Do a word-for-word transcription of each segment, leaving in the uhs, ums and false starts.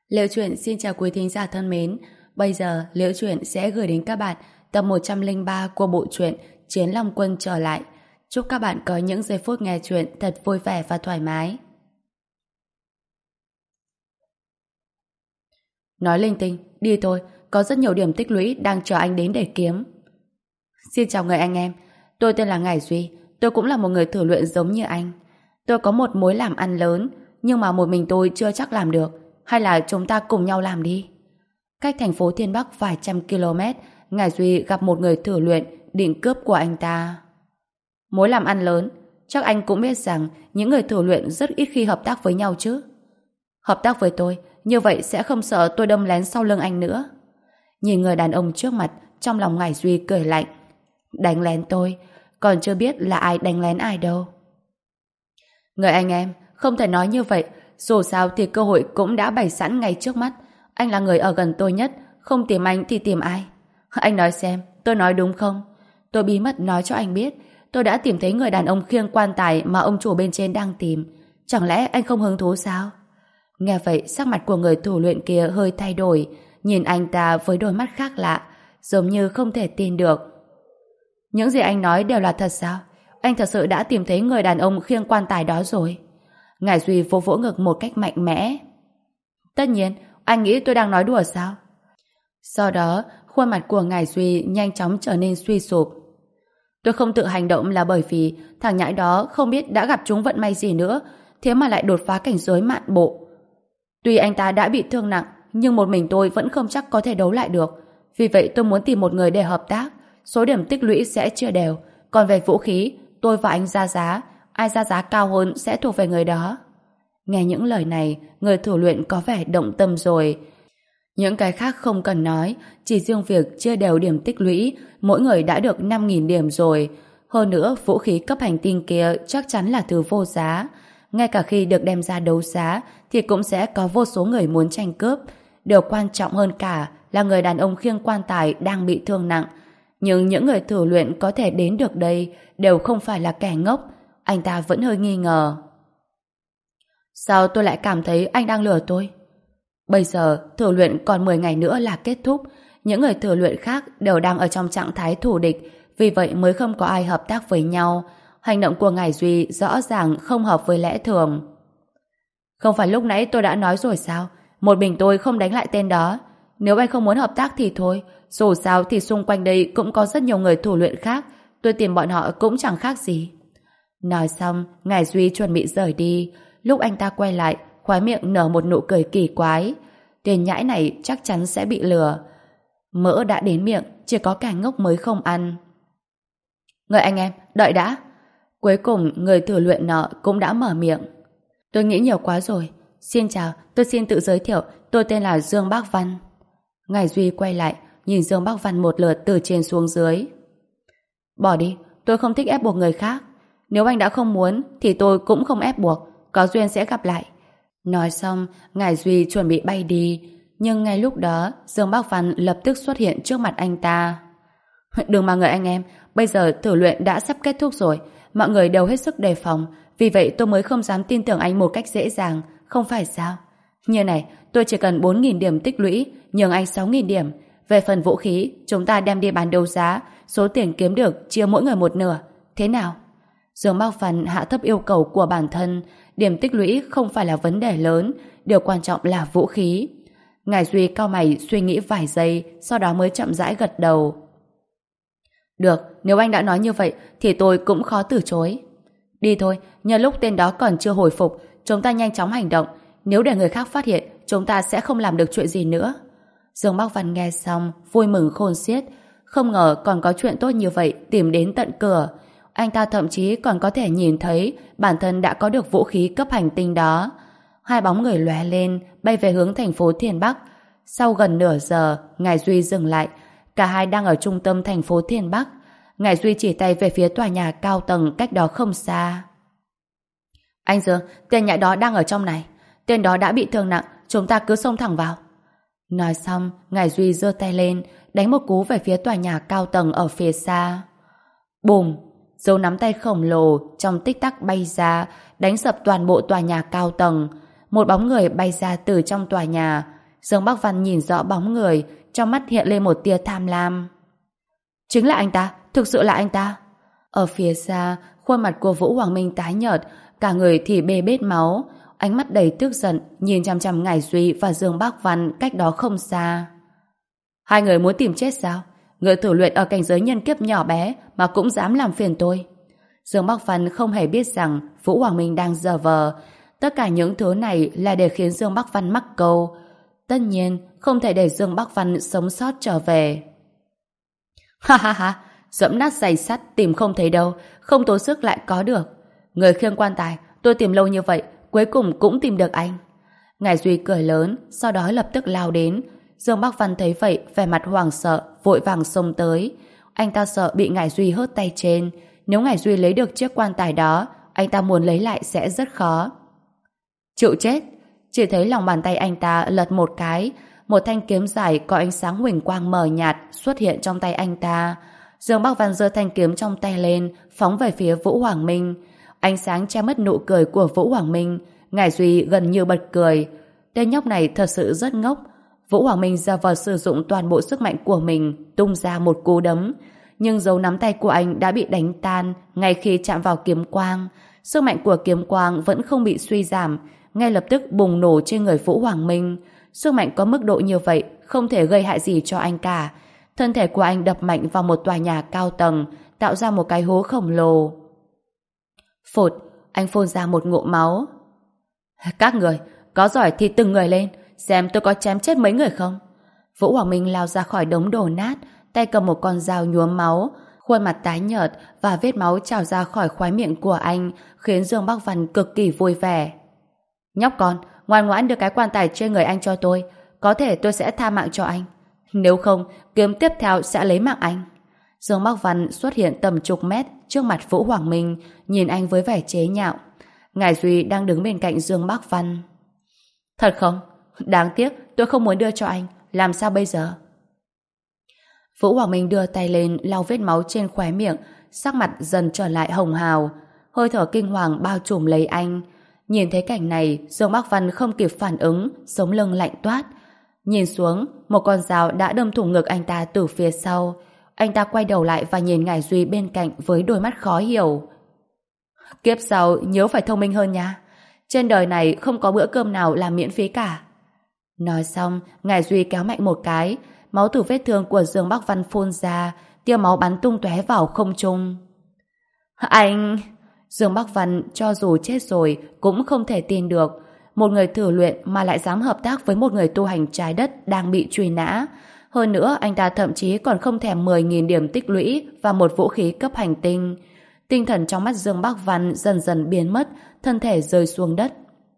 Liễu Chuyện xin chào quý thính giả thân mến. Bây giờ Liễu Chuyện sẽ gửi đến các bạn tập một trăm lẻ ba của bộ truyện Chiến Long Quân trở lại. Chúc các bạn có những giây phút nghe chuyện thật vui vẻ và thoải mái. Nói linh tinh, đi thôi, có rất nhiều điểm tích lũy đang chờ anh đến để kiếm. Xin chào người anh em, tôi tên là Ngải Duy, tôi cũng là một người thử luyện giống như anh. Tôi có một mối làm ăn lớn, nhưng mà một mình tôi chưa chắc làm được. Hay là chúng ta cùng nhau làm đi. Cách thành phố Thiên Bắc vài trăm km, Ngải Duy gặp một người thử luyện định cướp của anh ta. Mối làm ăn lớn, chắc anh cũng biết rằng những người thử luyện rất ít khi hợp tác với nhau chứ. Hợp tác với tôi, như vậy sẽ không sợ tôi đâm lén sau lưng anh nữa. Nhìn người đàn ông trước mặt, trong lòng Ngải Duy cười lạnh. Đánh lén tôi, còn chưa biết là ai đánh lén ai đâu. Người anh em, không thể nói như vậy. Dù sao thì cơ hội cũng đã bày sẵn ngay trước mắt. Anh là người ở gần tôi nhất, không tìm anh thì tìm ai? Anh nói xem, tôi nói đúng không? Tôi bí mật nói cho anh biết, tôi đã tìm thấy người đàn ông khiêng quan tài mà ông chủ bên trên đang tìm. Chẳng lẽ anh không hứng thú sao? Nghe vậy, sắc mặt của người thủ luyện kia hơi thay đổi, nhìn anh ta với đôi mắt khác lạ, giống như không thể tin được. Những gì anh nói đều là thật sao? Anh thật sự đã tìm thấy người đàn ông khiêng quan tài đó rồi? Ngải Duy vỗ vỗ ngực một cách mạnh mẽ. Tất nhiên, anh nghĩ tôi đang nói đùa sao? Sau đó, khuôn mặt của Ngải Duy nhanh chóng trở nên suy sụp. Tôi không tự hành động là bởi vì thằng nhãi đó không biết đã gặp chúng vận may gì nữa, thế mà lại đột phá cảnh giới mạn bộ. Tuy anh ta đã bị thương nặng, nhưng một mình tôi vẫn không chắc có thể đấu lại được. Vì vậy tôi muốn tìm một người để hợp tác. Số điểm tích lũy sẽ chia đều. Còn về vũ khí, tôi và anh ra giá. Ai ra giá cao hơn sẽ thuộc về người đó. Nghe những lời này, người thử luyện có vẻ động tâm rồi. Những cái khác không cần nói, chỉ riêng việc chia đều điểm tích lũy, mỗi người đã được năm nghìn điểm rồi. Hơn nữa, vũ khí cấp hành tinh kia chắc chắn là thứ vô giá. Ngay cả khi được đem ra đấu giá, thì cũng sẽ có vô số người muốn tranh cướp. Điều quan trọng hơn cả là người đàn ông khiêng quan tài đang bị thương nặng. Nhưng những người thử luyện có thể đến được đây đều không phải là kẻ ngốc. Anh ta vẫn hơi nghi ngờ. Sao tôi lại cảm thấy anh đang lừa tôi? Bây giờ thử luyện còn mười ngày nữa là kết thúc. Những người thử luyện khác đều đang ở trong trạng thái thù địch, vì vậy mới không có ai hợp tác với nhau. Hành động của Ngải Duy rõ ràng không hợp với lẽ thường. Không phải lúc nãy tôi đã nói rồi sao? Một mình tôi không đánh lại tên đó. Nếu anh không muốn hợp tác thì thôi. Dù sao thì xung quanh đây cũng có rất nhiều người thủ luyện khác. Tôi tìm bọn họ cũng chẳng khác gì. Nói xong, Ngải Duy chuẩn bị rời đi. Lúc anh ta quay lại, khóe miệng nở một nụ cười kỳ quái. Tên nhãi này chắc chắn sẽ bị lừa. Mỡ đã đến miệng, chỉ có kẻ ngốc mới không ăn. Người anh em, đợi đã. Cuối cùng, người thử luyện nọ cũng đã mở miệng. Tôi nghĩ nhiều quá rồi. Xin chào, tôi xin tự giới thiệu, tôi tên là Dương Bác Văn. Ngải Duy quay lại, nhìn Dương Bác Văn một lượt từ trên xuống dưới. Bỏ đi, tôi không thích ép buộc người khác. Nếu anh đã không muốn, thì tôi cũng không ép buộc. Có duyên sẽ gặp lại. Nói xong, Ngải Duy chuẩn bị bay đi. Nhưng ngay lúc đó, Dương Bác Văn lập tức xuất hiện trước mặt anh ta. Đừng mà người anh em, bây giờ thử luyện đã sắp kết thúc rồi. Mọi người đều hết sức đề phòng. Vì vậy tôi mới không dám tin tưởng anh một cách dễ dàng. Không phải sao? Như này, tôi chỉ cần bốn nghìn điểm tích lũy, nhường anh sáu nghìn điểm. Về phần vũ khí, chúng ta đem đi bán đấu giá. Số tiền kiếm được chia mỗi người một nửa. Thế nào? Dương Bác Văn hạ thấp yêu cầu của bản thân. Điểm tích lũy không phải là vấn đề lớn. Điều quan trọng là vũ khí. Ngải Duy cau mày suy nghĩ vài giây, sau đó mới chậm rãi gật đầu. Được, nếu anh đã nói như vậy thì tôi cũng khó từ chối. Đi thôi, nhân lúc tên đó còn chưa hồi phục, chúng ta nhanh chóng hành động. Nếu để người khác phát hiện, chúng ta sẽ không làm được chuyện gì nữa. Dương Bác Văn nghe xong, vui mừng khôn xiết. Không ngờ còn có chuyện tốt như vậy tìm đến tận cửa. Anh ta thậm chí còn có thể nhìn thấy bản thân đã có được vũ khí cấp hành tinh đó. Hai bóng người lóe lên, bay về hướng thành phố Thiên Bắc. Sau gần nửa giờ, Ngải Duy dừng lại. Cả hai đang ở trung tâm thành phố Thiên Bắc. Ngải Duy chỉ tay về phía tòa nhà cao tầng cách đó không xa. Anh Dương, tên nhãi đó đang ở trong này. Tên đó đã bị thương nặng, chúng ta cứ xông thẳng vào. Nói xong, Ngải Duy giơ tay lên, đánh một cú về phía tòa nhà cao tầng ở phía xa. Bùm! Dấu nắm tay khổng lồ trong tích tắc bay ra, đánh sập toàn bộ tòa nhà cao tầng. Một bóng người bay ra từ trong tòa nhà. Dương Bắc Văn nhìn rõ bóng người, trong mắt hiện lên một tia tham lam. Chính là anh ta, thực sự là anh ta. Ở phía xa, khuôn mặt của Vũ Hoàng Minh tái nhợt, cả người thì bê bết máu, ánh mắt đầy tức giận, nhìn chằm chằm Ngải Duy và Dương Bắc Văn cách đó không xa. Hai người muốn tìm chết sao? Người thử luyện ở cảnh giới nhân kiếp nhỏ bé mà cũng dám làm phiền tôi. Dương Bắc Văn không hề biết rằng Vũ Hoàng Minh đang giở vờ. Tất cả những thứ này là để khiến Dương Bắc Văn mắc câu. Tất nhiên, không thể để Dương Bắc Văn sống sót trở về. Ha ha ha, dẫm nát giày sắt tìm không thấy đâu, không tốn sức lại có được. Người khiêng quan tài, tôi tìm lâu như vậy, cuối cùng cũng tìm được anh. Ngải Duy cười lớn, sau đó lập tức lao đến. Dương Bắc Văn thấy vậy, vẻ mặt hoảng sợ, vội vàng xông tới. Anh ta sợ bị Ngải Duy hớt tay trên. Nếu Ngải Duy lấy được chiếc quan tài đó, anh ta muốn lấy lại sẽ rất khó. Chịu chết! Chỉ thấy lòng bàn tay anh ta lật một cái, một thanh kiếm dài có ánh sáng huỳnh quang mờ nhạt xuất hiện trong tay anh ta. Dương Bắc Văn giơ thanh kiếm trong tay lên, phóng về phía Vũ Hoàng Minh. Ánh sáng che mất nụ cười của Vũ Hoàng Minh. Ngải Duy gần như bật cười. Tên nhóc này thật sự rất ngốc. Vũ Hoàng Minh ra vờ sử dụng toàn bộ sức mạnh của mình, tung ra một cú đấm. Nhưng dấu nắm tay của anh đã bị đánh tan ngay khi chạm vào kiếm quang. Sức mạnh của kiếm quang vẫn không bị suy giảm, ngay lập tức bùng nổ trên người Vũ Hoàng Minh. Sức mạnh có mức độ như vậy không thể gây hại gì cho anh cả. Thân thể của anh đập mạnh vào một tòa nhà cao tầng, tạo ra một cái hố khổng lồ. Phụt, anh phun ra một ngụm máu. Các người, có giỏi thì từng người lên, xem tôi có chém chết mấy người không. Vũ Hoàng Minh lao ra khỏi đống đổ nát, tay cầm một con dao nhuốm máu, khuôn mặt tái nhợt và vết máu trào ra khỏi khóe miệng của anh, khiến Dương Bắc Văn cực kỳ vui vẻ. Nhóc con, ngoan ngoãn đưa cái quan tài trên người anh cho tôi, có thể tôi sẽ tha mạng cho anh. Nếu không, kiếm tiếp theo sẽ lấy mạng anh. Dương Bắc Văn xuất hiện tầm chục mét trước mặt Vũ Hoàng Minh, nhìn anh với vẻ chế nhạo. Ngải Duy đang đứng bên cạnh Dương Bắc Văn. Thật không? Đáng tiếc, tôi không muốn đưa cho anh. Làm sao bây giờ? Vũ Hoàng Minh đưa tay lên lau vết máu trên khóe miệng, sắc mặt dần trở lại hồng hào. Hơi thở kinh hoàng bao trùm lấy anh. Nhìn thấy cảnh này, Dương Bắc Văn không kịp phản ứng, sống lưng lạnh toát. Nhìn xuống, một con dao đã đâm thủng ngực anh ta từ phía sau. Anh ta quay đầu lại và nhìn Ngải Duy bên cạnh với đôi mắt khó hiểu. Kiếp sau nhớ phải thông minh hơn nha. Trên đời này không có bữa cơm nào là miễn phí cả. Nói xong, Ngải Duy kéo mạnh một cái, máu từ vết thương của Dương Bắc Văn phun ra, tia máu bắn tung tóe vào không trung. Anh... Dương Bắc Văn cho dù chết rồi cũng không thể tin được. Một người thử luyện mà lại dám hợp tác với một người tu hành trái đất đang bị truy nã. Hơn nữa, anh ta thậm chí còn không thèm mười nghìn điểm tích lũy và một vũ khí cấp hành tinh. Tinh thần trong mắt Dương Bắc Văn dần dần biến mất, thân thể rơi xuống đất.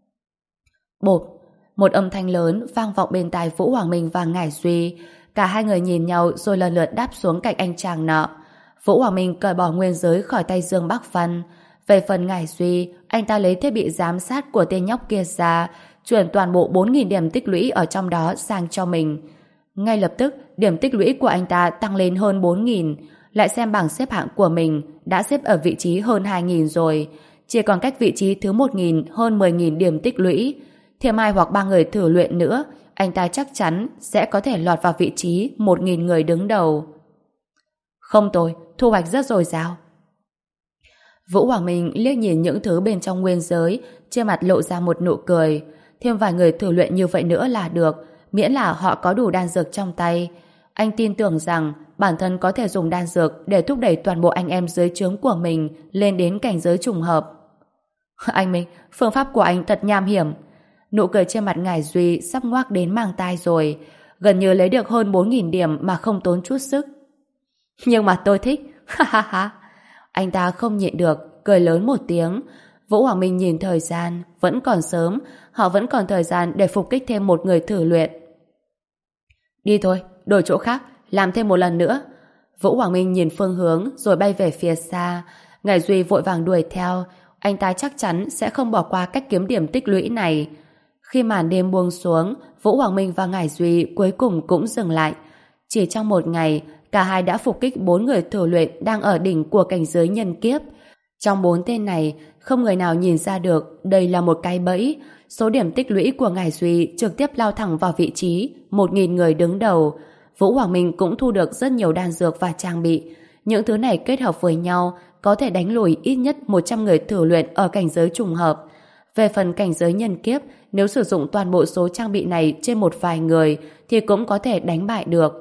Bộp! Một âm thanh lớn vang vọng bên tai Vũ Hoàng Minh và Ngải Duy. Cả hai người nhìn nhau rồi lần lượt đáp xuống cạnh anh chàng nọ. Vũ Hoàng Minh cởi bỏ nguyên giới khỏi tay Dương Bắc Văn. Về phần Ngải Duy, anh ta lấy thiết bị giám sát của tên nhóc kia ra, chuyển toàn bộ bốn nghìn điểm tích lũy ở trong đó sang cho mình. Ngay lập tức, điểm tích lũy của anh ta tăng lên hơn bốn nghìn. Lại xem bảng xếp hạng của mình, đã xếp ở vị trí hơn hai nghìn rồi. Chỉ còn cách vị trí thứ một nghìn hơn mười nghìn điểm tích lũy. Thêm hai hoặc ba người thử luyện nữa, anh ta chắc chắn sẽ có thể lọt vào vị trí một nghìn người đứng đầu. Không tồi, thu hoạch rất dồi dào. Vũ Hoàng Minh liếc nhìn những thứ bên trong nguyên giới, trên mặt lộ ra một nụ cười. Thêm vài người thử luyện như vậy nữa là được, miễn là họ có đủ đan dược trong tay. Anh tin tưởng rằng bản thân có thể dùng đan dược để thúc đẩy toàn bộ anh em dưới trướng của mình lên đến cảnh giới trùng hợp. Anh Minh, phương pháp của anh thật nham hiểm. Nụ cười trên mặt Ngải Duy sắp ngoác đến màng tai rồi, gần như lấy được hơn bốn nghìn điểm mà không tốn chút sức. Nhưng mà tôi thích, ha ha ha. Anh ta không nhịn được, cười lớn một tiếng. Vũ Hoàng Minh nhìn thời gian, vẫn còn sớm, họ vẫn còn thời gian để phục kích thêm một người thử luyện. Đi thôi, đổi chỗ khác, làm thêm một lần nữa. Vũ Hoàng Minh nhìn phương hướng rồi bay về phía xa. Ngải Duy vội vàng đuổi theo, anh ta chắc chắn sẽ không bỏ qua cách kiếm điểm tích lũy này. Khi màn đêm buông xuống, Vũ Hoàng Minh và Ngải Duy cuối cùng cũng dừng lại. Chỉ trong một ngày, cả hai đã phục kích bốn người thử luyện đang ở đỉnh của cảnh giới nhân kiếp. Trong bốn tên này, không người nào nhìn ra được đây là một cái bẫy. Số điểm tích lũy của Ngải Duy trực tiếp lao thẳng vào vị trí một nghìn người đứng đầu. Vũ Hoàng Minh cũng thu được rất nhiều đan dược và trang bị. Những thứ này kết hợp với nhau có thể đánh lùi ít nhất một trăm người thử luyện ở cảnh giới trùng hợp. Về phần cảnh giới nhân kiếp, nếu sử dụng toàn bộ số trang bị này trên một vài người thì cũng có thể đánh bại được.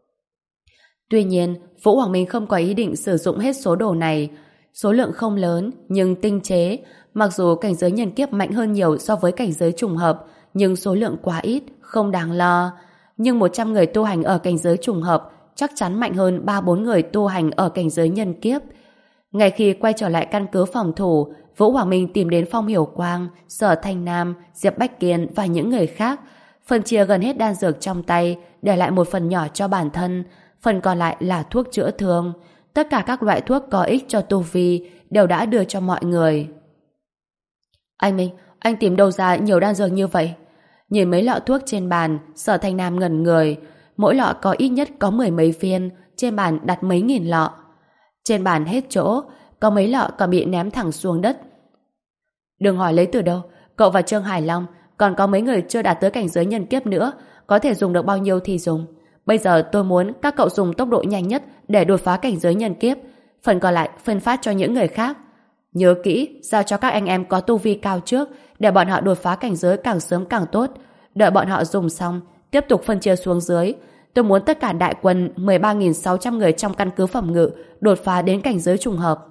Tuy nhiên, Vũ Hoàng Minh không có ý định sử dụng hết số đồ này. Số lượng không lớn, nhưng tinh chế. Mặc dù cảnh giới nhân kiếp mạnh hơn nhiều so với cảnh giới trùng hợp, nhưng số lượng quá ít, không đáng lo. Nhưng một trăm người tu hành ở cảnh giới trùng hợp chắc chắn mạnh hơn ba bốn người tu hành ở cảnh giới nhân kiếp. Ngay khi quay trở lại căn cứ phòng thủ, Vũ Hoàng Minh tìm đến Phong Hiểu Quang, Sở Thanh Nam, Diệp Bách Kiên và những người khác. Phần chia gần hết đan dược trong tay, để lại một phần nhỏ cho bản thân, phần còn lại là thuốc chữa thương. Tất cả các loại thuốc có ích cho tu vi đều đã đưa cho mọi người. Anh Minh, anh tìm đâu ra nhiều đan dược như vậy? Nhìn mấy lọ thuốc trên bàn, Sở Thanh Nam ngẩn người. Mỗi lọ có ít nhất có mười mấy viên, trên bàn đặt mấy nghìn lọ. Trên bàn hết chỗ, có mấy lọ còn bị ném thẳng xuống đất. Đừng hỏi lấy từ đâu, cậu và Trương Hải Long, còn có mấy người chưa đạt tới cảnh giới nhân kiếp nữa, có thể dùng được bao nhiêu thì dùng. Bây giờ tôi muốn các cậu dùng tốc độ nhanh nhất để đột phá cảnh giới nhân kiếp, phần còn lại phân phát cho những người khác. Nhớ kỹ, giao cho các anh em có tu vi cao trước, để bọn họ đột phá cảnh giới càng sớm càng tốt. Đợi bọn họ dùng xong, tiếp tục phân chia xuống dưới. Tôi muốn tất cả đại quân mười ba nghìn sáu trăm người trong căn cứ phòng ngự đột phá đến cảnh giới trùng hợp.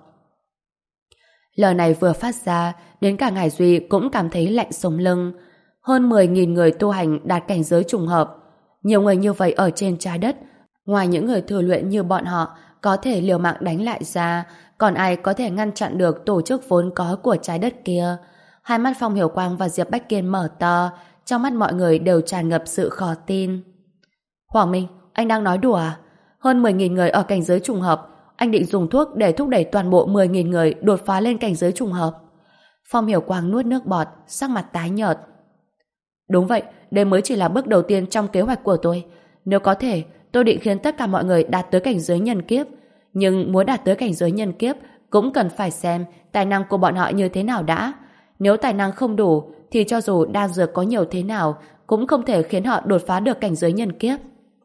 Lời này vừa phát ra, đến cả Ngải Duy cũng cảm thấy lạnh sống lưng. Hơn mười nghìn người tu hành đạt cảnh giới trùng hợp. Nhiều người như vậy ở trên trái đất, ngoài những người thừa luyện như bọn họ có thể liều mạng đánh lại ra, còn ai có thể ngăn chặn được tổ chức vốn có của trái đất kia? Hai mắt Phong Hiểu Quang và Diệp Bách Kiên mở to, trong mắt mọi người đều tràn ngập sự khó tin. Hoàng Minh, anh đang nói đùa à? Hơn mười nghìn người ở cảnh giới trùng hợp, anh định dùng thuốc để thúc đẩy toàn bộ mười nghìn người đột phá lên cảnh giới trùng hợp. Phong Hiểu Quang nuốt nước bọt, sắc mặt tái nhợt. Đúng vậy, đây mới chỉ là bước đầu tiên trong kế hoạch của tôi. Nếu có thể, tôi định khiến tất cả mọi người đạt tới cảnh giới nhân kiếp. Nhưng muốn đạt tới cảnh giới nhân kiếp cũng cần phải xem tài năng của bọn họ như thế nào đã. Nếu tài năng không đủ, thì cho dù đan dược có nhiều thế nào cũng không thể khiến họ đột phá được cảnh giới nhân kiếp.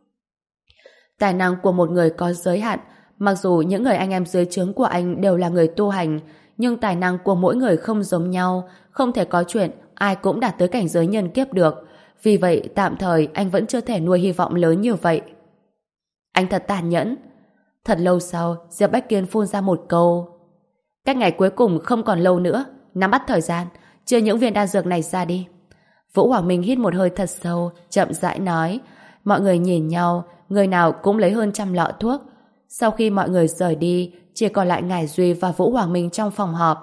Tài năng của một người có giới hạn. Mặc dù những người anh em dưới trướng của anh đều là người tu hành, nhưng tài năng của mỗi người không giống nhau, không thể có chuyện ai cũng đạt tới cảnh giới nhân kiếp được. Vì vậy, tạm thời anh vẫn chưa thể nuôi hy vọng lớn như vậy. Anh thật tàn nhẫn. Thật lâu sau, Diệp Bách Kiên phun ra một câu. Cách ngày cuối cùng không còn lâu nữa, nắm bắt thời gian, chia những viên đan dược này ra đi. Vũ Hoàng Minh hít một hơi thật sâu, chậm rãi nói. Mọi người nhìn nhau, người nào cũng lấy hơn trăm lọ thuốc. Sau khi mọi người rời đi, chỉ còn lại Ngải Duy và Vũ Hoàng Minh trong phòng họp.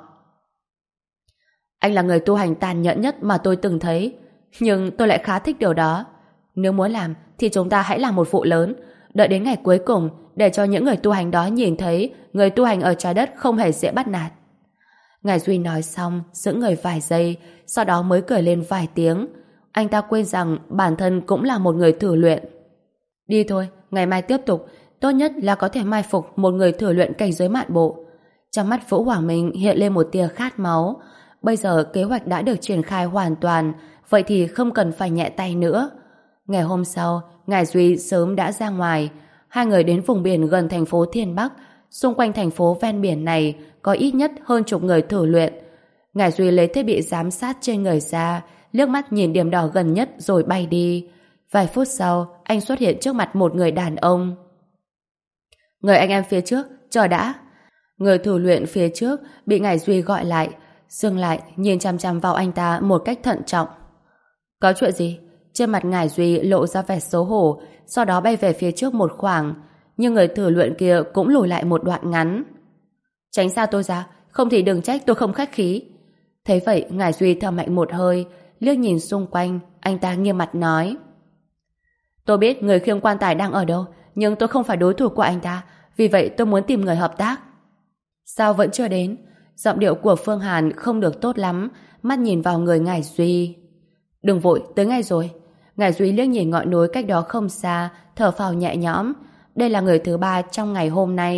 Anh là người tu hành tàn nhẫn nhất mà tôi từng thấy, nhưng tôi lại khá thích điều đó. Nếu muốn làm, thì chúng ta hãy làm một vụ lớn, đợi đến ngày cuối cùng, để cho những người tu hành đó nhìn thấy người tu hành ở trái đất không hề dễ bắt nạt. Ngải Duy nói xong, giữ người vài giây, sau đó mới cười lên vài tiếng. Anh ta quên rằng bản thân cũng là một người thử luyện. Đi thôi, ngày mai tiếp tục. Tốt nhất là có thể mai phục một người thử luyện cảnh giới mạn bộ. Trong mắt Vũ Hoàng Minh hiện lên một tia khát máu. Bây giờ kế hoạch đã được triển khai hoàn toàn, vậy thì không cần phải nhẹ tay nữa. Ngày hôm sau, Ngải Duy sớm đã ra ngoài. Hai người đến vùng biển gần thành phố Thiên Bắc. Xung quanh thành phố ven biển này có ít nhất hơn chục người thử luyện. Ngải Duy lấy thiết bị giám sát trên người ra, liếc mắt nhìn điểm đỏ gần nhất rồi bay đi. Vài phút sau, anh xuất hiện trước mặt một người đàn ông. Người anh em phía trước, chờ đã. Người thử luyện phía trước bị Ngải Duy gọi lại, dừng lại nhìn chăm chăm vào anh ta một cách thận trọng. Có chuyện gì? Trên mặt Ngải Duy lộ ra vẻ xấu hổ, sau đó bay về phía trước một khoảng, nhưng người thử luyện kia cũng lùi lại một đoạn ngắn. Tránh xa tôi ra, không thì đừng trách tôi không khách khí. Thấy vậy, Ngải Duy thở mạnh một hơi, liếc nhìn xung quanh, anh ta nghiêm mặt nói. Tôi biết người khiêng quan tài đang ở đâu, nhưng tôi không phải đối thủ của anh ta, vì vậy tôi muốn tìm người hợp tác. Sao vẫn chưa đến? Giọng điệu của Phương Hàn không được tốt lắm, mắt nhìn vào người Ngải Duy. Đừng vội, tới ngay rồi. Ngải Duy liếc nhìn ngọn núi cách đó không xa, thở phào nhẹ nhõm. Đây là người thứ ba trong ngày hôm nay.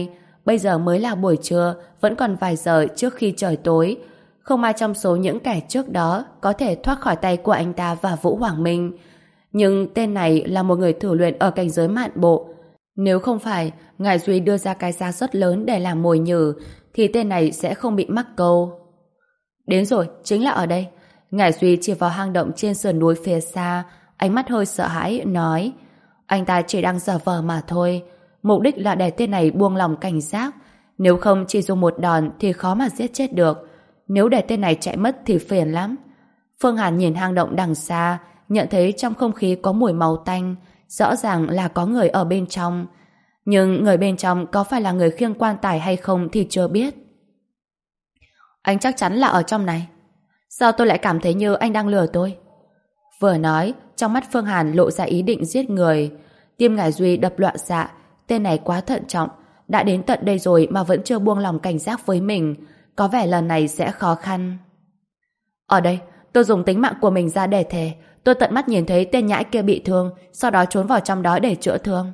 Bây giờ mới là buổi trưa, vẫn còn vài giờ trước khi trời tối. Không ai trong số những kẻ trước đó có thể thoát khỏi tay của anh ta và Vũ Hoàng Minh. Nhưng tên này là một người thử luyện ở cảnh giới mạn bộ. Nếu không phải Ngải Duy đưa ra cái giá rất lớn để làm mồi nhử, thì tên này sẽ không bị mắc câu. Đến rồi, chính là ở đây. Ngải Duy chỉ vào hang động trên sườn núi phía xa, ánh mắt hơi sợ hãi, nói: anh ta chỉ đang giở vờ mà thôi. Mục đích là để tên này buông lòng cảnh giác. Nếu không chỉ dùng một đòn thì khó mà giết chết được. Nếu để tên này chạy mất thì phiền lắm. Phương Hàn nhìn hang động đằng xa, nhận thấy trong không khí có mùi máu tanh, rõ ràng là có người ở bên trong. Nhưng người bên trong có phải là người khiêng quan tài hay không thì chưa biết. Anh chắc chắn là ở trong này. Sao tôi lại cảm thấy như anh đang lừa tôi? Vừa nói, trong mắt Phương Hàn lộ ra ý định giết người. Tim Ngải Duy đập loạn xạ. Tên này quá thận trọng, đã đến tận đây rồi mà vẫn chưa buông lòng cảnh giác với mình. Có vẻ lần này sẽ khó khăn. Ở đây, tôi dùng tính mạng của mình ra để thề. Tôi tận mắt nhìn thấy tên nhãi kia bị thương, sau đó trốn vào trong đó để chữa thương.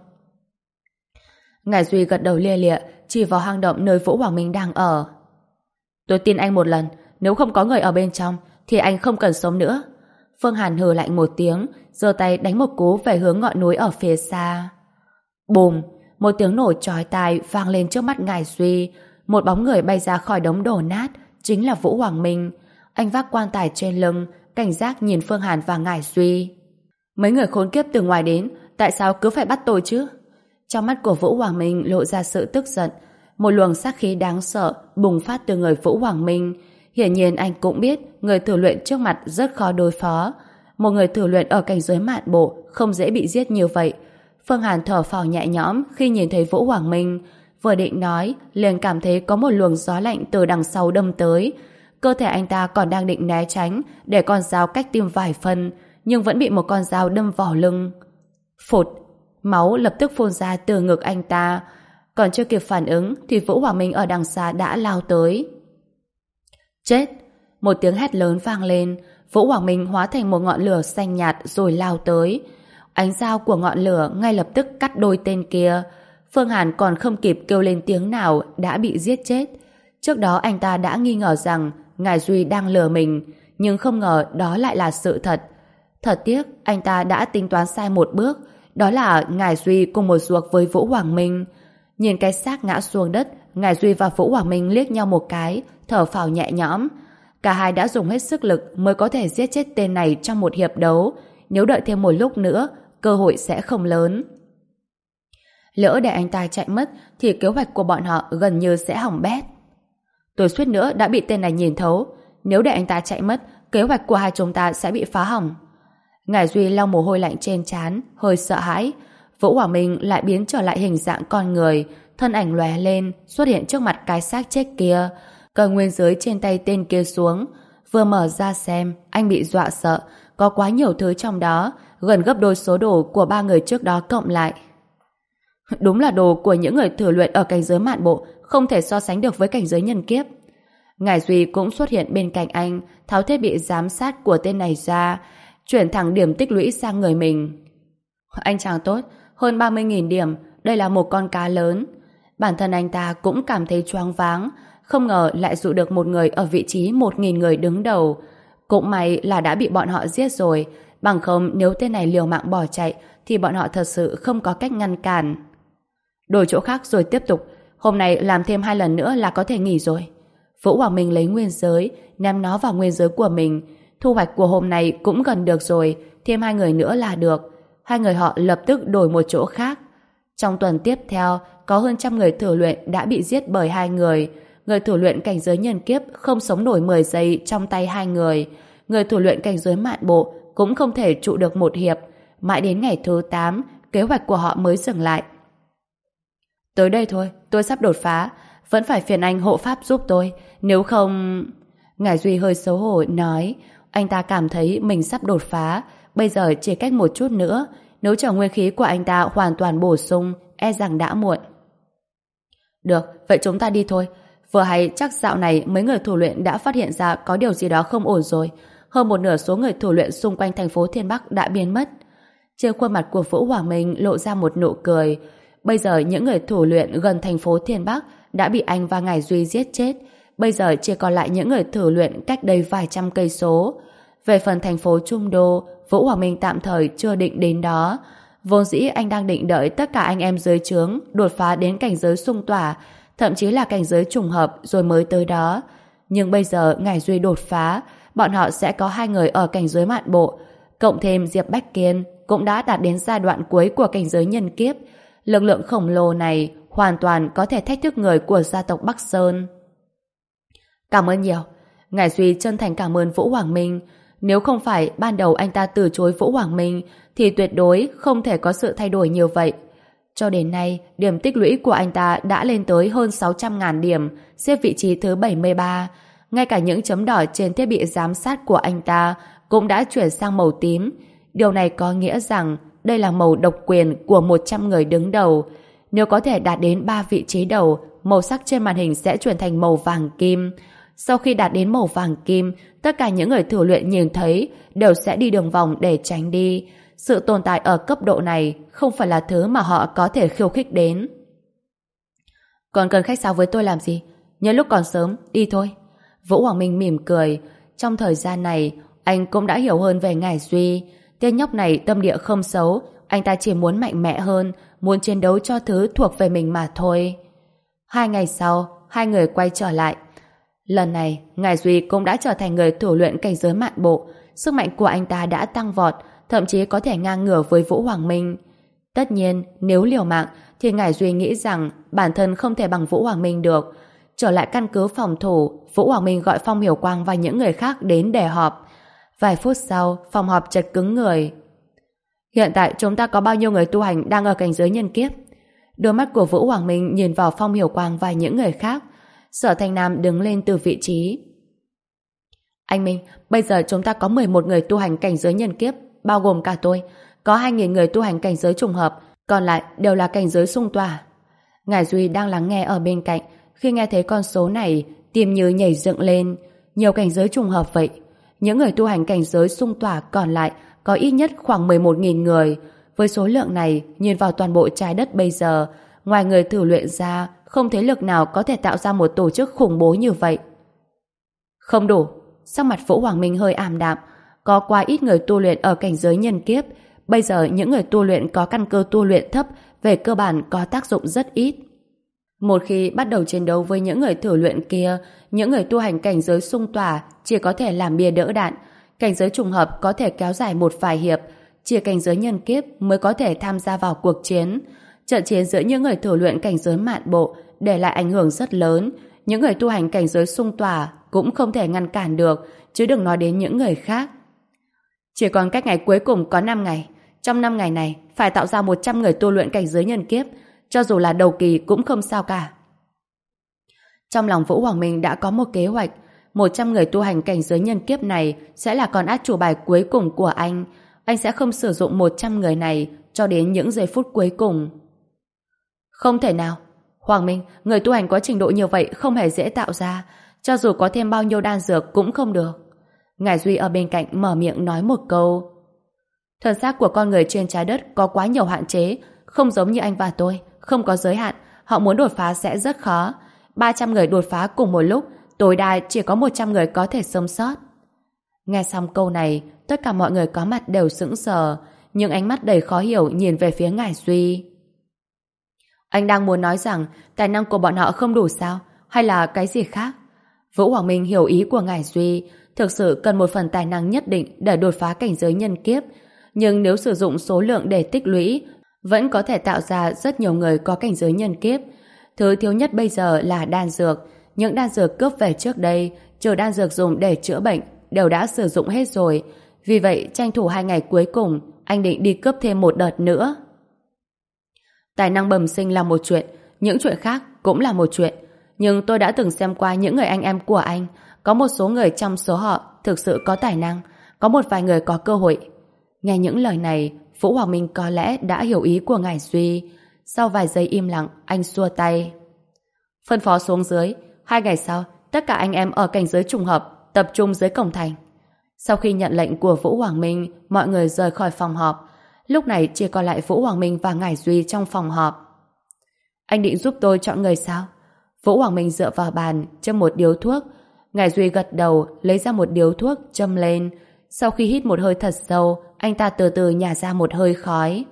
Ngải Duy gật đầu lia lịa, chỉ vào hang động nơi Vũ Hoàng Minh đang ở. Tôi tin anh một lần, nếu không có người ở bên trong thì anh không cần sống nữa. Phương Hàn hừ lạnh một tiếng, giơ tay đánh một cú về hướng ngọn núi ở phía xa. Bùm, một tiếng nổ chói tai vang lên trước mắt Ngải Duy. Một bóng người bay ra khỏi đống đổ nát, chính là Vũ Hoàng Minh. Anh vác quan tài trên lưng, cảnh giác nhìn Phương Hàn và Ngải Duy. Mấy người khốn kiếp từ ngoài đến, tại sao cứ phải bắt tôi chứ? Trong mắt của Vũ Hoàng Minh lộ ra sự tức giận. Một luồng sát khí đáng sợ bùng phát từ người Vũ Hoàng Minh. Hiển nhiên anh cũng biết người thử luyện trước mặt rất khó đối phó. Một người thử luyện ở cảnh giới mạn bộ không dễ bị giết như vậy. Phương Hàn thở phào nhẹ nhõm khi nhìn thấy Vũ Hoàng Minh. Vừa định nói, liền cảm thấy có một luồng gió lạnh từ đằng sau đâm tới. Cơ thể anh ta còn đang định né tránh để con dao cách tim vài phân, nhưng vẫn bị một con dao đâm vào lưng. Phụt, máu lập tức phun ra từ ngực anh ta. Còn chưa kịp phản ứng thì Vũ Hoàng Minh ở đằng xa đã lao tới. Chết! Một tiếng hét lớn vang lên. Vũ Hoàng Minh hóa thành một ngọn lửa xanh nhạt rồi lao tới. Ánh dao của ngọn lửa ngay lập tức cắt đôi tên kia. Phương Hàn còn không kịp kêu lên tiếng nào đã bị giết chết. Trước đó anh ta đã nghi ngờ rằng Ngải Duy đang lừa mình, nhưng không ngờ đó lại là sự thật. Thật tiếc, anh ta đã tính toán sai một bước, đó là Ngải Duy cùng một ruột với Vũ Hoàng Minh. Nhìn cái xác ngã xuống đất, Ngải Duy và Vũ Hoàng Minh liếc nhau một cái, thở phào nhẹ nhõm. Cả hai đã dùng hết sức lực mới có thể giết chết tên này trong một hiệp đấu. Nếu đợi thêm một lúc nữa, cơ hội sẽ không lớn. Lỡ để anh ta chạy mất thì kế hoạch của bọn họ gần như sẽ hỏng bét. Tôi suýt nữa đã bị tên này nhìn thấu. Nếu để anh ta chạy mất, kế hoạch của hai chúng ta sẽ bị phá hỏng. Ngải Duy lau mồ hôi lạnh trên trán, hơi sợ hãi. Vũ Hoàng Minh lại biến trở lại hình dạng con người, thân ảnh lóe lên, xuất hiện trước mặt cái xác chết kia, cởi nguyên giới trên tay tên kia xuống. Vừa mở ra xem, anh bị dọa sợ, có quá nhiều thứ trong đó, gần gấp đôi số đồ của ba người trước đó cộng lại. Đúng là đồ của những người thử luyện ở cảnh giới mạn bộ, không thể so sánh được với cảnh giới nhân kiếp. Ngải Duy cũng xuất hiện bên cạnh anh, tháo thiết bị giám sát của tên này ra, chuyển thẳng điểm tích lũy sang người mình. Anh chàng tốt, hơn ba mươi nghìn điểm, đây là một con cá lớn. Bản thân anh ta cũng cảm thấy choáng váng, không ngờ lại dụ được một người ở vị trí một nghìn người đứng đầu. Cũng may là đã bị bọn họ giết rồi, bằng không nếu tên này liều mạng bỏ chạy thì bọn họ thật sự không có cách ngăn cản. Đổi chỗ khác rồi tiếp tục, hôm nay làm thêm hai lần nữa là có thể nghỉ rồi. Vũ Hoàng Minh lấy nguyên giới, ném nó vào nguyên giới của mình. Thu hoạch của hôm nay cũng gần được rồi, thêm hai người nữa là được. Hai người họ lập tức đổi một chỗ khác. Trong tuần tiếp theo, có hơn trăm người thử luyện đã bị giết bởi hai người. Người thử luyện cảnh giới nhân kiếp không sống nổi mười giây trong tay hai người. Người thử luyện cảnh giới mạn bộ cũng không thể trụ được một hiệp. Mãi đến ngày thứ tám, kế hoạch của họ mới dừng lại. Tới đây thôi, tôi sắp đột phá. Vẫn phải phiền anh hộ pháp giúp tôi, nếu không... Ngải Duy hơi xấu hổ nói, anh ta cảm thấy mình sắp đột phá, bây giờ chỉ cách một chút nữa, nếu chờ nguyên khí của anh ta hoàn toàn bổ sung, e rằng đã muộn. Được, vậy chúng ta đi thôi. Vừa hay chắc dạo này mấy người thủ luyện đã phát hiện ra có điều gì đó không ổn rồi. Hơn một nửa số người thủ luyện xung quanh thành phố Thiên Bắc đã biến mất. Trên khuôn mặt của Vũ Hoàng Minh lộ ra một nụ cười. Bây giờ những người thủ luyện gần thành phố Thiên Bắc đã bị anh và Ngải Duy giết chết. Bây giờ chỉ còn lại những người thử luyện cách đây vài trăm cây số. Về phần thành phố Trung Đô, Vũ Hoàng Minh tạm thời chưa định đến đó. Vốn dĩ anh đang định đợi tất cả anh em dưới trướng đột phá đến cảnh giới xung tỏa, thậm chí là cảnh giới trùng hợp rồi mới tới đó. Nhưng bây giờ Ngải Duy đột phá, bọn họ sẽ có hai người ở cảnh giới mạn bộ, cộng thêm Diệp Bách Kiên cũng đã đạt đến giai đoạn cuối của cảnh giới nhân kiếp. Lực lượng khổng lồ này hoàn toàn có thể thách thức người của gia tộc Bắc Sơn. Cảm ơn nhiều. Ngải Duy chân thành cảm ơn Vũ Hoàng Minh. Nếu không phải ban đầu anh ta từ chối Vũ Hoàng Minh thì tuyệt đối không thể có sự thay đổi như vậy. Cho đến nay, điểm tích lũy của anh ta đã lên tới hơn sáu trăm nghìn điểm, xếp vị trí thứ bảy mươi ba. Ngay cả những chấm đỏ trên thiết bị giám sát của anh ta cũng đã chuyển sang màu tím. Điều này có nghĩa rằng đây là màu độc quyền của một trăm người đứng đầu. Nếu có thể đạt đến ba vị trí đầu, màu sắc trên màn hình sẽ chuyển thành màu vàng kim. Sau khi đạt đến màu vàng kim, tất cả những người thử luyện nhìn thấy đều sẽ đi đường vòng để tránh đi. Sự tồn tại ở cấp độ này không phải là thứ mà họ có thể khiêu khích đến. Còn cần khách sáo với tôi làm gì? Nhân lúc còn sớm, đi thôi. Vũ Hoàng Minh mỉm cười. Trong thời gian này, anh cũng đã hiểu hơn về Ngải Duy. Tên nhóc này tâm địa không xấu, anh ta chỉ muốn mạnh mẽ hơn, muốn chiến đấu cho thứ thuộc về mình mà thôi. Hai ngày sau, hai người quay trở lại. Lần này, Ngải Duy cũng đã trở thành người thử luyện cảnh giới mạn bộ. Sức mạnh của anh ta đã tăng vọt, thậm chí có thể ngang ngửa với Vũ Hoàng Minh. Tất nhiên, nếu liều mạng, thì Ngải Duy nghĩ rằng bản thân không thể bằng Vũ Hoàng Minh được. Trở lại căn cứ phòng thủ, Vũ Hoàng Minh gọi Phong Hiểu Quang và những người khác đến để họp. Vài phút sau, phòng họp chật cứng người. Hiện tại chúng ta có bao nhiêu người tu hành đang ở cảnh giới nhân kiếp? Đôi mắt của Vũ Hoàng Minh nhìn vào Phong Hiểu Quang và những người khác. Sở Thanh Nam đứng lên từ vị trí. Anh Minh, bây giờ chúng ta có mười một người tu hành cảnh giới nhân kiếp, bao gồm cả tôi. Có hai nghìn người tu hành cảnh giới trùng hợp, còn lại đều là cảnh giới xung tỏa. Ngải Duy đang lắng nghe ở bên cạnh. Khi nghe thấy con số này, tim như nhảy dựng lên. Nhiều cảnh giới trùng hợp vậy. Những người tu hành cảnh giới xung tỏa còn lại có ít nhất khoảng mười một nghìn người. Với số lượng này, nhìn vào toàn bộ trái đất bây giờ, ngoài người thử luyện ra, không thế lực nào có thể tạo ra một tổ chức khủng bố như vậy. Không đủ. Sắc mặt Vũ Hoàng Minh hơi ảm đạm. Có quá ít người tu luyện ở cảnh giới nhân kiếp. Bây giờ những người tu luyện có căn cơ tu luyện thấp, về cơ bản có tác dụng rất ít. Một khi bắt đầu chiến đấu với những người thử luyện kia, những người tu hành cảnh giới xung tỏa chỉ có thể làm bia đỡ đạn. Cảnh giới trùng hợp có thể kéo dài một vài hiệp, chỉ cảnh giới nhân kiếp mới có thể tham gia vào cuộc chiến. Trận chiến giữa những người thử luyện cảnh giới mạn bộ để lại ảnh hưởng rất lớn. Những người tu hành cảnh giới xung tỏa cũng không thể ngăn cản được, chứ đừng nói đến những người khác. Chỉ còn cách ngày cuối cùng có năm ngày. Trong năm ngày này, phải tạo ra một trăm người tu luyện cảnh giới nhân kiếp, cho dù là đầu kỳ cũng không sao cả. Trong lòng Vũ Hoàng Minh đã có một kế hoạch. một trăm người tu hành cảnh giới nhân kiếp này sẽ là con át chủ bài cuối cùng của anh. Anh sẽ không sử dụng một trăm người này cho đến những giây phút cuối cùng. Không thể nào. Hoàng Minh, người tu hành có trình độ như vậy không hề dễ tạo ra. Cho dù có thêm bao nhiêu đan dược cũng không được. Ngải Duy ở bên cạnh mở miệng nói một câu. Thân xác của con người trên trái đất có quá nhiều hạn chế, không giống như anh và tôi, không có giới hạn, họ muốn đột phá sẽ rất khó. ba trăm người đột phá cùng một lúc, tối đa chỉ có một trăm người có thể sống sót. Nghe xong câu này, tất cả mọi người có mặt đều sững sờ, nhưng ánh mắt đầy khó hiểu nhìn về phía Ngải Duy. Anh đang muốn nói rằng tài năng của bọn họ không đủ sao, hay là cái gì khác? Vũ Hoàng Minh hiểu ý của Ngải Duy, thực sự cần một phần tài năng nhất định để đột phá cảnh giới nhân kiếp, nhưng nếu sử dụng số lượng để tích lũy, vẫn có thể tạo ra rất nhiều người có cảnh giới nhân kiếp. Thứ thiếu nhất bây giờ là đan dược. Những đan dược cướp về trước đây, trừ đan dược dùng để chữa bệnh, đều đã sử dụng hết rồi. Vì vậy, tranh thủ hai ngày cuối cùng, anh định đi cướp thêm một đợt nữa. Tài năng bẩm sinh là một chuyện, những chuyện khác cũng là một chuyện. Nhưng tôi đã từng xem qua những người anh em của anh. Có một số người trong số họ thực sự có tài năng, có một vài người có cơ hội. Nghe những lời này, Vũ Hoàng Minh có lẽ đã hiểu ý của Ngải Duy. Sau vài giây im lặng, anh xua tay. Phân phó xuống dưới, hai ngày sau, tất cả anh em ở cảnh giới trùng hợp tập trung dưới cổng thành. Sau khi nhận lệnh của Vũ Hoàng Minh, mọi người rời khỏi phòng họp. Lúc này chỉ còn lại Vũ Hoàng Minh và Ngải Duy trong phòng họp. Anh định giúp tôi chọn người sao? Vũ Hoàng Minh dựa vào bàn, châm một điếu thuốc. Ngải Duy gật đầu, lấy ra một điếu thuốc, châm lên. Sau khi hít một hơi thật sâu, anh ta từ từ nhả ra một hơi khói.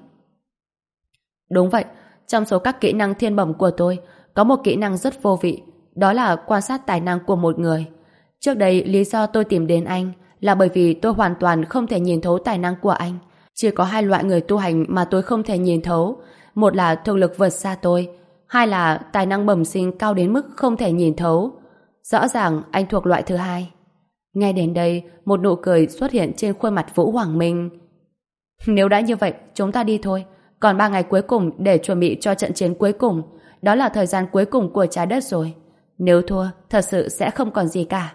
Đúng vậy, trong số các kỹ năng thiên bẩm của tôi, có một kỹ năng rất vô vị, đó là quan sát tài năng của một người. Trước đây, lý do tôi tìm đến anh là bởi vì tôi hoàn toàn không thể nhìn thấu tài năng của anh. Chỉ có hai loại người tu hành mà tôi không thể nhìn thấu. Một là thực lực vượt xa tôi, hai là tài năng bẩm sinh cao đến mức không thể nhìn thấu. Rõ ràng anh thuộc loại thứ hai. Nghe đến đây, một nụ cười xuất hiện trên khuôn mặt Vũ Hoàng Minh. Nếu đã như vậy, chúng ta đi thôi. Còn ba ngày cuối cùng để chuẩn bị cho trận chiến cuối cùng. Đó là thời gian cuối cùng của trái đất rồi. Nếu thua, thật sự sẽ không còn gì cả.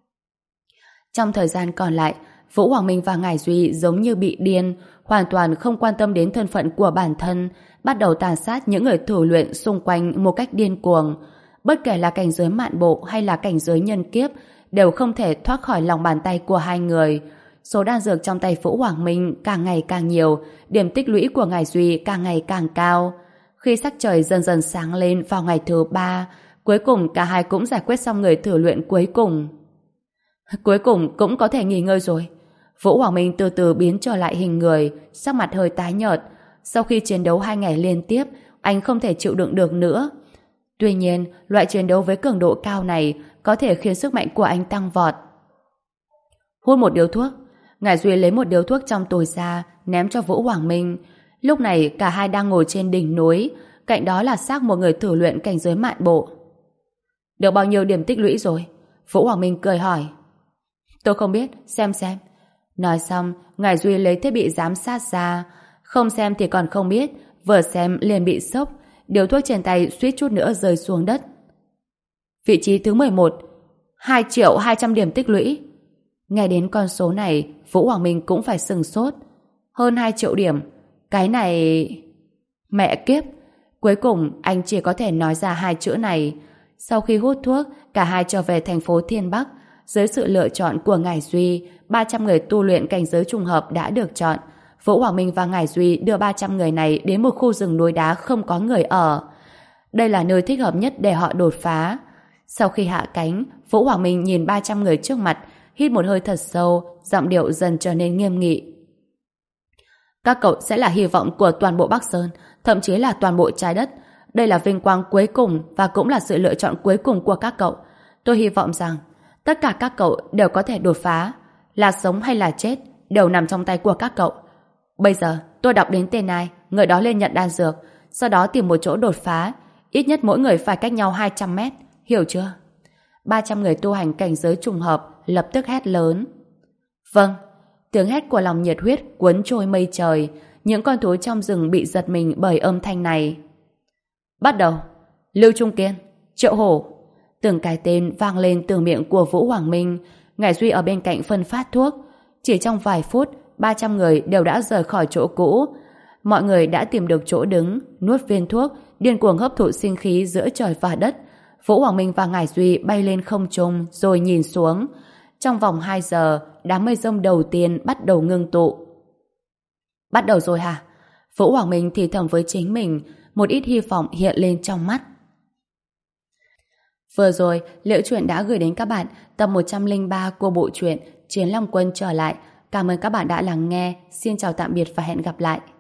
Trong thời gian còn lại, Vũ Hoàng Minh và Ngải Duy giống như bị điên, hoàn toàn không quan tâm đến thân phận của bản thân, bắt đầu tàn sát những người thử luyện xung quanh một cách điên cuồng. Bất kể là cảnh giới mạn bộ hay là cảnh giới nhân kiếp, đều không thể thoát khỏi lòng bàn tay của hai người. Số đan dược trong tay Vũ Hoàng Minh càng ngày càng nhiều, điểm tích lũy của Ngải Duy càng ngày càng cao. Khi sắc trời dần dần sáng lên vào ngày thứ ba, cuối cùng cả hai cũng giải quyết xong người thử luyện cuối cùng. Cuối cùng cũng có thể nghỉ ngơi rồi. Vũ Hoàng Minh từ từ biến trở lại hình người, sắc mặt hơi tái nhợt. Sau khi chiến đấu hai ngày liên tiếp, anh không thể chịu đựng được nữa. Tuy nhiên, loại chiến đấu với cường độ cao này có thể khiến sức mạnh của anh tăng vọt. Hút một điếu thuốc. Ngải Duy lấy một điếu thuốc trong túi ra, ném cho Vũ Hoàng Minh. Lúc này cả hai đang ngồi trên đỉnh núi, cạnh đó là xác một người thử luyện cảnh giới mạn bộ. Được bao nhiêu điểm tích lũy rồi? Vũ Hoàng Minh cười hỏi. Tôi không biết, xem xem. Nói xong, Ngải Duy lấy thiết bị giám sát ra. Không xem thì còn không biết, vừa xem liền bị sốc, điếu thuốc trên tay suýt chút nữa rơi xuống đất. Vị trí thứ mười một, hai triệu hai trăm điểm tích lũy. Nghe đến con số này, Vũ Hoàng Minh cũng phải sừng sốt. Hơn hai triệu điểm. Cái này... Mẹ kiếp! Cuối cùng, anh chỉ có thể nói ra hai chữ này. Sau khi hút thuốc, cả hai trở về thành phố Thiên Bắc. Dưới sự lựa chọn của Ngải Duy, ba trăm người tu luyện cảnh giới trùng hợp đã được chọn. Vũ Hoàng Minh và Ngải Duy đưa ba trăm người này đến một khu rừng núi đá không có người ở. Đây là nơi thích hợp nhất để họ đột phá. Sau khi hạ cánh, Vũ Hoàng Minh nhìn ba trăm người trước mặt, hít một hơi thật sâu, giọng điệu dần trở nên nghiêm nghị. Các cậu sẽ là hy vọng của toàn bộ Bắc Sơn, thậm chí là toàn bộ trái đất. Đây là vinh quang cuối cùng và cũng là sự lựa chọn cuối cùng của các cậu. Tôi hy vọng rằng tất cả các cậu đều có thể đột phá. Là sống hay là chết đều nằm trong tay của các cậu. Bây giờ tôi đọc đến tên ai, người đó lên nhận đan dược, sau đó tìm một chỗ đột phá. Ít nhất mỗi người phải cách nhau hai trăm mét. Hiểu chưa? ba trăm người tu hành cảnh giới trùng hợp lập tức hét lớn. Vâng. Tiếng hét của lòng nhiệt huyết cuốn trôi mây trời. Những con thú trong rừng bị giật mình bởi âm thanh này. Bắt đầu. Lưu Trung Kiên, Triệu Hổ. Từng cái tên vang lên từ miệng của Vũ Hoàng Minh. Ngải Duy ở bên cạnh phân phát thuốc. Chỉ trong vài phút, ba trăm người đều đã rời khỏi chỗ cũ. Mọi người đã tìm được chỗ đứng, nuốt viên thuốc, điên cuồng hấp thụ sinh khí giữa trời và đất. Vũ Hoàng Minh và Ngải Duy bay lên không trung rồi nhìn xuống. Trong vòng hai giờ, đám mây rông đầu tiên bắt đầu ngưng tụ. Bắt đầu rồi hả? Vũ Hoàng Minh thì thầm với chính mình, một ít hy vọng hiện lên trong mắt. Vừa rồi, Liễu Chuyện đã gửi đến các bạn tập một trăm lẻ ba của bộ truyện Chiến Long Quân trở lại. Cảm ơn các bạn đã lắng nghe. Xin chào tạm biệt và hẹn gặp lại.